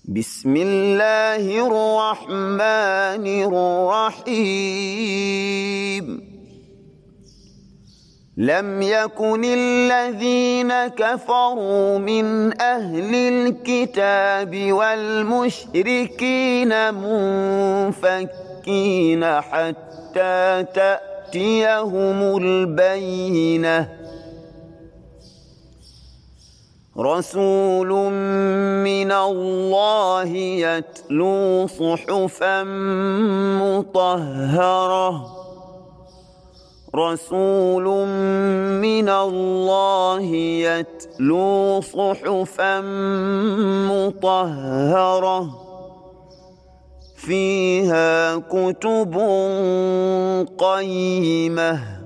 بسم الله الرحمن الرحيم لم يكن الذين كفروا من أهل الكتاب والمشركين منفكين حتى تأتيهم البينة رسول من الله يتلو صحفا مطهرة رسول من الله يتلو صحفا مطهرة فيها كتب قيمة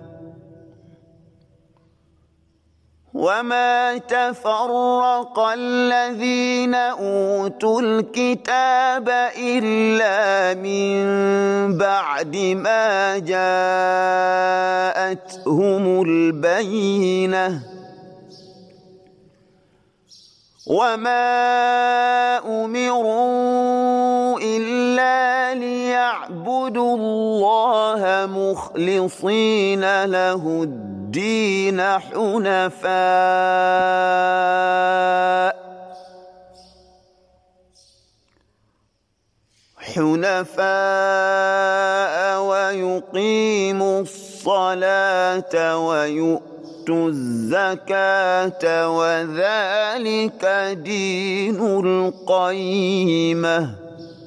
وما تفرق الذين أوتوا الكتاب إلا من بعد ما جاءتهم البينة وما أمروا إلا ليعبدوا الله مخلصين له الدين حنفاء ويقيموا الصلاة ويؤتوا الزكاة وذلك دين القيمة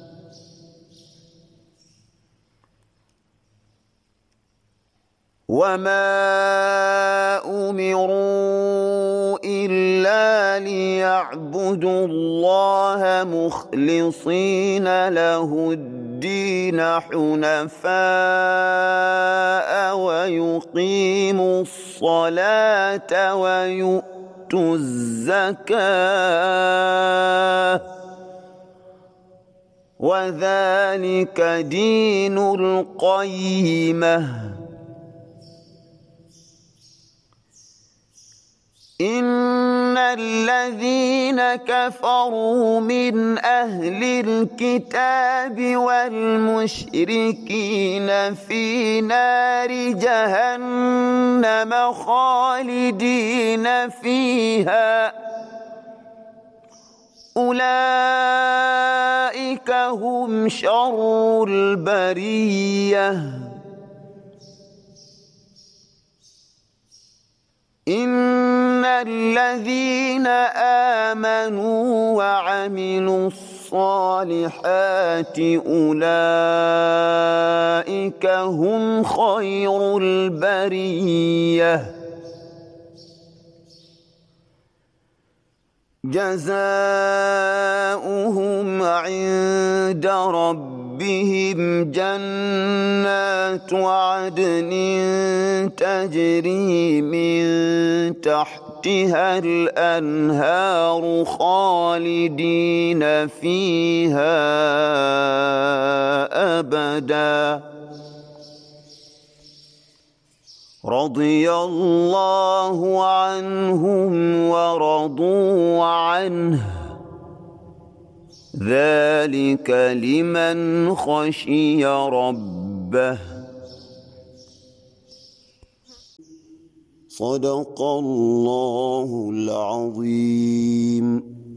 وما أمروا إلا ليعبدوا الله مخلصين له الدين حنفاء ويقيموا الصلاة ويؤتوا الزكاة وذلك دين القيمة إن الذين كفروا من أهل الكتاب والمشركين في نار جهنم خالدين فيها أولئك هم شر البرية إن الذين آمنوا وعملوا الصالحات أولئك هم خير البرية جزاؤهم عند ربهم جنات عدن تجري من تحتها الأنهار خالدين فيها أبدا رضي الله عنهم ورضوا عنه ذلك لمن خشي ربه صدق الله العظيم.